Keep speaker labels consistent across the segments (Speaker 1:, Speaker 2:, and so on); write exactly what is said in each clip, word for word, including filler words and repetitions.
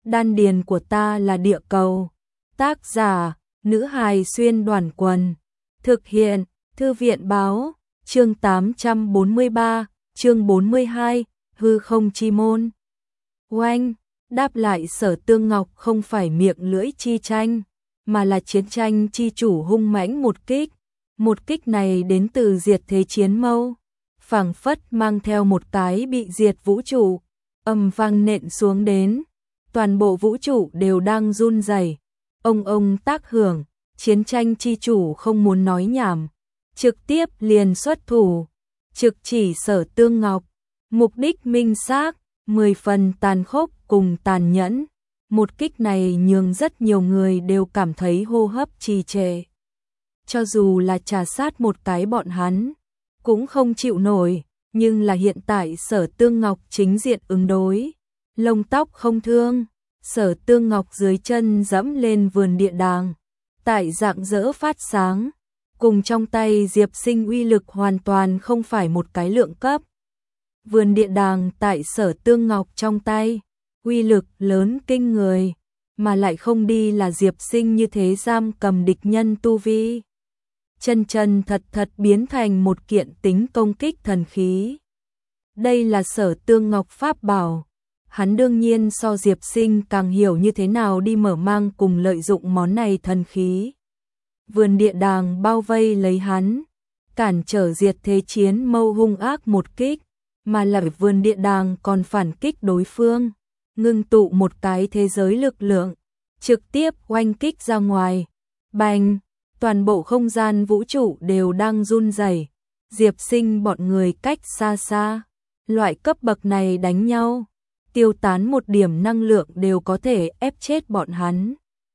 Speaker 1: Đan điền của ta là địa cầu. Tác giả, nữ hài xuyên đoàn quần. Thực hiện, thư viện báo, chương tám trăm bốn mươi ba, chương bốn mươi hai, hư không chi môn. Oanh, đáp lại Sở Tương Ngọc không phải miệng lưỡi chi tranh, mà là chiến tranh chi chủ hung mãnh một kích. Một kích này đến từ diệt thế chiến mâu, phảng phất mang theo một cái bị diệt vũ trụ, ầm vang nện xuống đến. Toàn bộ vũ trụ đều đang run rẩy. Ông ông tác hưởng, chiến tranh chi chủ không muốn nói nhảm, trực tiếp liền xuất thủ, trực chỉ Sở Tương Ngọc. Mục đích minh xác, mười phần tàn khốc cùng tàn nhẫn. Một kích này nhường rất nhiều người đều cảm thấy hô hấp trì trệ. Cho dù là trà sát một cái bọn hắn, cũng không chịu nổi, nhưng là hiện tại Sở Tương Ngọc chính diện ứng đối. Lông tóc không thương, Sở Tương Ngọc dưới chân dẫm lên vườn địa đàng, tại rạng rỡ phát sáng, cùng trong tay Diệp Sinh uy lực hoàn toàn không phải một cái lượng cấp. Vườn địa đàng tại Sở Tương Ngọc trong tay, uy lực lớn kinh người, mà lại không đi là Diệp Sinh như thế giam cầm địch nhân tu vi. Chân chân thật thật biến thành một kiện tính công kích thần khí. Đây là Sở Tương Ngọc pháp bảo. Hắn đương nhiên so Diệp Sinh càng hiểu như thế nào đi mở mang cùng lợi dụng món này thần khí. Vườn địa đàng bao vây lấy hắn, cản trở diệt thế chiến mâu hung ác một kích, mà lại vườn địa đàng còn phản kích đối phương, ngưng tụ một cái thế giới lực lượng, trực tiếp oanh kích ra ngoài. Bành, toàn bộ không gian vũ trụ đều đang run rẩy. Diệp Sinh bọn người cách xa xa, loại cấp bậc này đánh nhau, tiêu tán một điểm năng lượng đều có thể ép chết bọn hắn.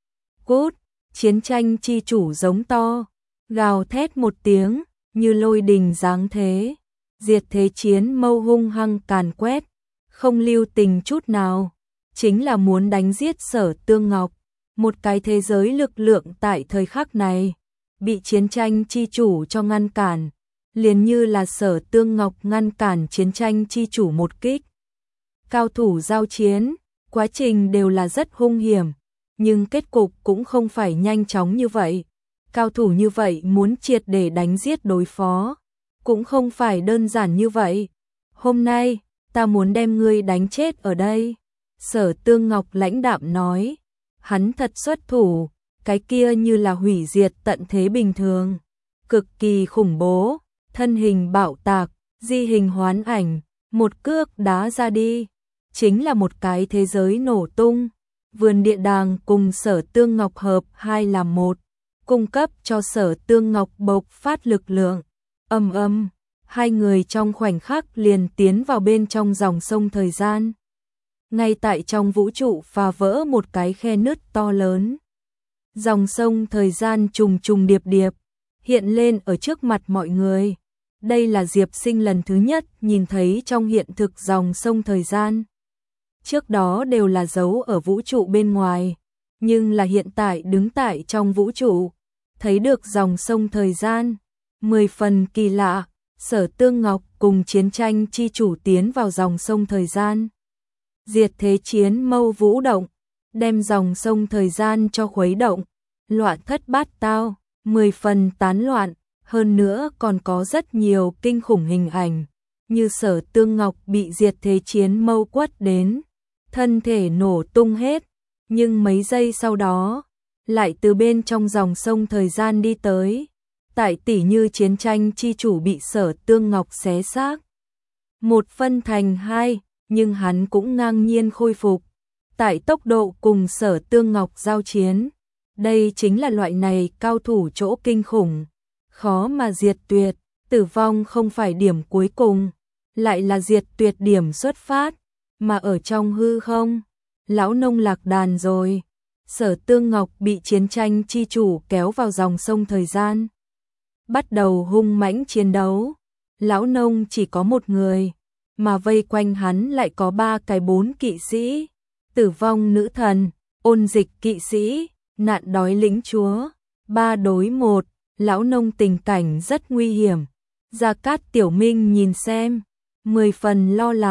Speaker 1: Cút, chiến tranh chi chủ giống to, gào thét một tiếng, như lôi đình giáng thế. Diệt thế chiến mâu hung hăng càn quét, không lưu tình chút nào, chính là muốn đánh giết Sở Tương Ngọc. Một cái thế giới lực lượng tại thời khắc này, bị chiến tranh chi chủ cho ngăn cản, liền như là Sở Tương Ngọc ngăn cản chiến tranh chi chủ một kích. Cao thủ giao chiến, quá trình đều là rất hung hiểm, nhưng kết cục cũng không phải nhanh chóng như vậy. Cao thủ như vậy muốn triệt để đánh giết đối phó, cũng không phải đơn giản như vậy. Hôm nay, ta muốn đem ngươi đánh chết ở đây. Sở Tương Ngọc lãnh đạm nói, hắn thật xuất thủ, cái kia như là hủy diệt tận thế bình thường, cực kỳ khủng bố, thân hình bạo tạc, di hình hoán ảnh, một cước đá ra đi, chính là một cái thế giới nổ tung. Vườn địa đàng cùng Sở Tương Ngọc hợp hai làm một, cung cấp cho Sở Tương Ngọc bộc phát lực lượng. Ầm ầm, hai người trong khoảnh khắc liền tiến vào bên trong dòng sông thời gian. Ngay tại trong vũ trụ phá vỡ một cái khe nứt to lớn. Dòng sông thời gian trùng trùng điệp điệp, hiện lên ở trước mặt mọi người. Đây là Diệp Sinh lần thứ nhất nhìn thấy trong hiện thực dòng sông thời gian. Trước đó đều là giấu ở vũ trụ bên ngoài, nhưng là hiện tại đứng tại trong vũ trụ, thấy được dòng sông thời gian. Mười phần kỳ lạ, Sở Tương Ngọc cùng chiến tranh chi chủ tiến vào dòng sông thời gian. Diệt thế chiến mâu vũ động, đem dòng sông thời gian cho khuấy động, loạn thất bát tao, mười phần tán loạn, hơn nữa còn có rất nhiều kinh khủng hình ảnh, như Sở Tương Ngọc bị diệt thế chiến mâu quất đến, thân thể nổ tung hết, nhưng mấy giây sau đó, lại từ bên trong dòng sông thời gian đi tới. Tại tỉ như chiến tranh chi chủ bị Sở Tương Ngọc xé xác, một phân thành hai, nhưng hắn cũng ngang nhiên khôi phục. Tại tốc độ cùng Sở Tương Ngọc giao chiến, đây chính là loại này cao thủ chỗ kinh khủng, khó mà diệt tuyệt. Tử vong không phải điểm cuối cùng, lại là diệt tuyệt điểm xuất phát, mà ở trong hư không, lão nông lạc đàn rồi. Sở Tương Ngọc bị chiến tranh chi chủ kéo vào dòng sông thời gian, bắt đầu hung mãnh chiến đấu. Lão nông chỉ có một người, mà vây quanh hắn lại có ba cái bốn kỵ sĩ, tử vong nữ thần, ôn dịch kỵ sĩ, nạn đói lĩnh chúa, ba đối một. Lão nông tình cảnh rất nguy hiểm. Gia Cát Tiểu Minh nhìn xem, mười phần lo lắng,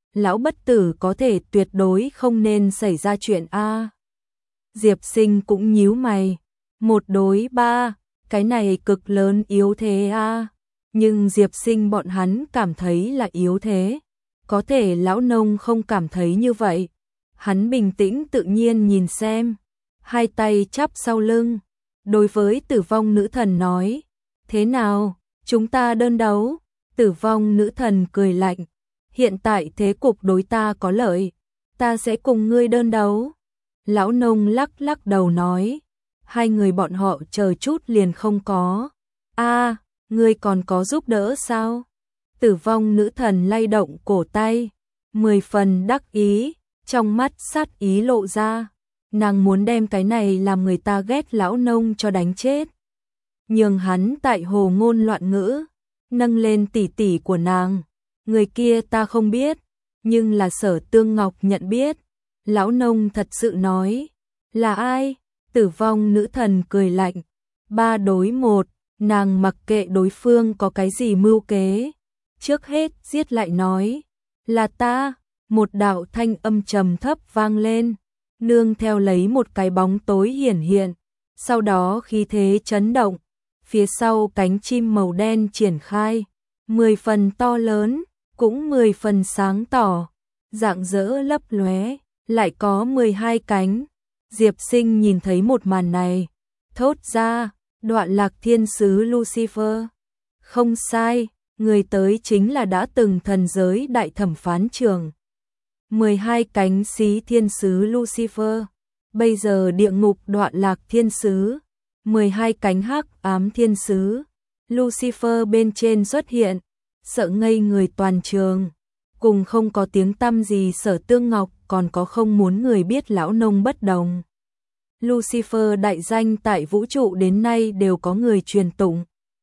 Speaker 1: lão bất tử có thể tuyệt đối không nên xảy ra chuyện a. Diệp Sinh cũng nhíu mày, một đối ba, cái này cực lớn yếu thế a. Nhưng Diệp Sinh bọn hắn cảm thấy là yếu thế, có thể lão nông không cảm thấy như vậy. Hắn bình tĩnh tự nhiên nhìn xem, hai tay chắp sau lưng, đối với tử vong nữ thần nói, thế nào, chúng ta đơn đấu? Tử vong nữ thần cười lạnh, hiện tại thế cục đối ta có lợi, ta sẽ cùng ngươi đơn đấu. Lão nông lắc lắc đầu nói, hai người bọn họ chờ chút liền không có. A, ngươi còn có giúp đỡ sao? Tử vong nữ thần lay động cổ tay, mười phần đắc ý, trong mắt sát ý lộ ra, nàng muốn đem cái này làm người ta ghét lão nông cho đánh chết. Nhường hắn tại hồ ngôn loạn ngữ, nâng lên tỷ tỷ của nàng, người kia ta không biết, nhưng là Sở Tương Ngọc nhận biết. Lão nông thật sự nói, là ai? Tử vong nữ thần cười lạnh, ba đối một, nàng mặc kệ đối phương có cái gì mưu kế, trước hết giết lại nói, là ta. Một đạo thanh âm trầm thấp vang lên, nương theo lấy một cái bóng tối hiển hiện, sau đó khí thế chấn động, phía sau cánh chim màu đen triển khai, mười phần to lớn, cũng mười phần sáng tỏ, rạng rỡ lấp lóe, lại có mười hai cánh. Diệp Sinh nhìn thấy một màn này, thốt ra, Đoạn Lạc Thiên sứ Lucifer. Không sai, người tới chính là đã từng thần giới đại thẩm phán trưởng. mười hai cánh xí thiên sứ Lucifer, bây giờ địa ngục Đoạn Lạc Thiên sứ, mười hai cánh hắc ám thiên sứ, Lucifer bên trên xuất hiện, sợ ngây người toàn trường, cùng không có tiếng tăm gì Sở Tương Ngọc còn có không muốn người biết lão nông bất đồng. Lucifer đại danh tại vũ trụ đến nay đều có người truyền tụng.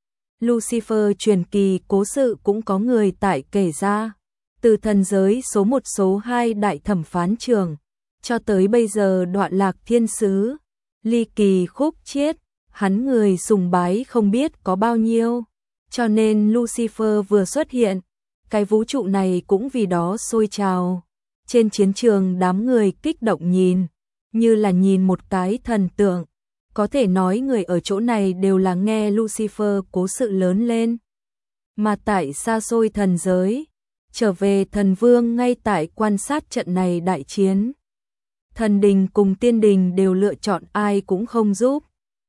Speaker 1: Lucifer truyền kỳ cố sự cũng có người tại kể ra. Từ thần giới số một số hai đại thẩm phán trường, cho tới bây giờ Đoạn Lạc Thiên sứ, ly kỳ khúc chiết, hắn người sùng bái không biết có bao nhiêu. Cho nên Lucifer vừa xuất hiện, cái vũ trụ này cũng vì đó sôi trào. Trên chiến trường đám người kích động nhìn, như là nhìn một cái thần tượng. Có thể nói người ở chỗ này đều là nghe Lucifer cố sự lớn lên. Mà tại xa xôi thần giới, trở về thần vương ngay tại quan sát trận này đại chiến. Thần đình cùng tiên đình đều lựa chọn ai cũng không giúp.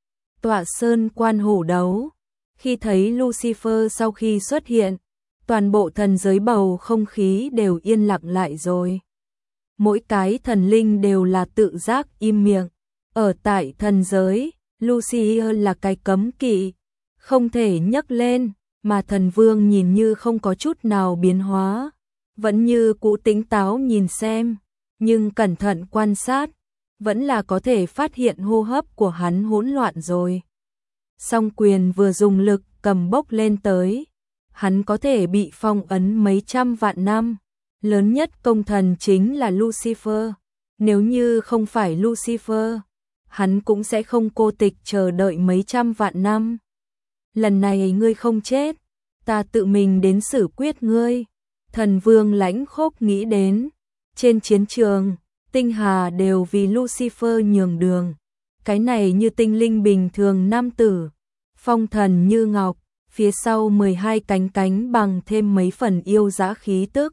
Speaker 1: Tọa sơn quan hổ đấu, khi thấy Lucifer sau khi xuất hiện, toàn bộ thần giới bầu không khí đều yên lặng lại rồi. Mỗi cái thần linh đều là tự giác im miệng. Ở tại thần giới, Lucifer là cái cấm kỵ, không thể nhắc lên, mà thần vương nhìn như không có chút nào biến hóa, vẫn như cũ tính táo nhìn xem, nhưng cẩn thận quan sát, vẫn là có thể phát hiện hô hấp của hắn hỗn loạn rồi. Song quyền vừa dùng lực cầm bốc lên tới, hắn có thể bị phong ấn mấy trăm vạn năm. Lớn nhất công thần chính là Lucifer, nếu như không phải Lucifer, hắn cũng sẽ không cô tịch chờ đợi mấy trăm vạn năm. Lần này ngươi không chết, ta tự mình đến xử quyết ngươi. Thần vương lãnh khốc nghĩ đến, trên chiến trường, tinh hà đều vì Lucifer nhường đường. Cái này như tinh linh bình thường nam tử, phong thần như ngọc, phía sau mười hai cánh cánh bằng thêm mấy phần yêu dã khí tức,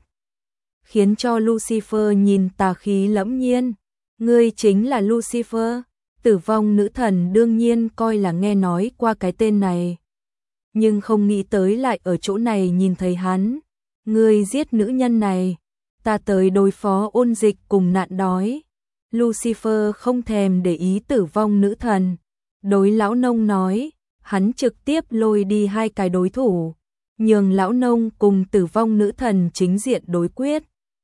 Speaker 1: khiến cho Lucifer nhìn tà khí lẫm nhiên. Ngươi chính là Lucifer. Tử vong nữ thần đương nhiên coi là nghe nói qua cái tên này, nhưng không nghĩ tới lại ở chỗ này nhìn thấy hắn. Ngươi giết nữ nhân này, ta tới đối phó ôn dịch cùng nạn đói. Lucifer không thèm để ý tử vong nữ thần, đối lão nông nói, hắn trực tiếp lôi đi hai cái đối thủ, nhường lão nông cùng tử vong nữ thần chính diện đối quyết.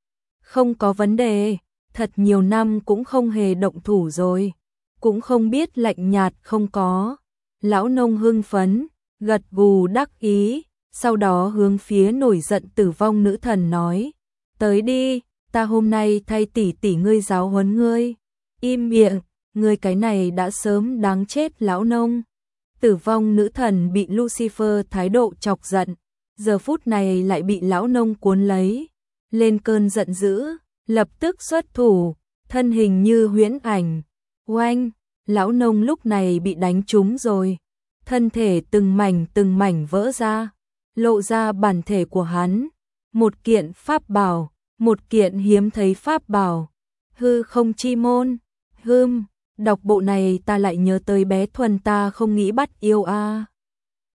Speaker 1: Không có vấn đề, thật nhiều năm cũng không hề động thủ rồi, cũng không biết lạnh nhạt không có. Lão nông hưng phấn, gật gù đắc ý, sau đó hướng phía nổi giận tử vong nữ thần nói, tới đi, ta hôm nay thay tỷ tỷ ngươi giáo huấn ngươi. Im miệng, ngươi cái này đã sớm đáng chết lão nông. Tử vong nữ thần bị Lucifer thái độ chọc giận, giờ phút này lại bị lão nông cuốn lấy, lên cơn giận dữ, lập tức xuất thủ, thân hình như huyễn ảnh. Oanh, lão nông lúc này bị đánh trúng rồi, thân thể từng mảnh từng mảnh vỡ ra, lộ ra bản thể của hắn, một kiện pháp bảo, một kiện hiếm thấy pháp bảo, hư không chi môn. Hừm, đọc bộ này ta lại nhớ tới bé Thuần ta không nghĩ bắt yêu a.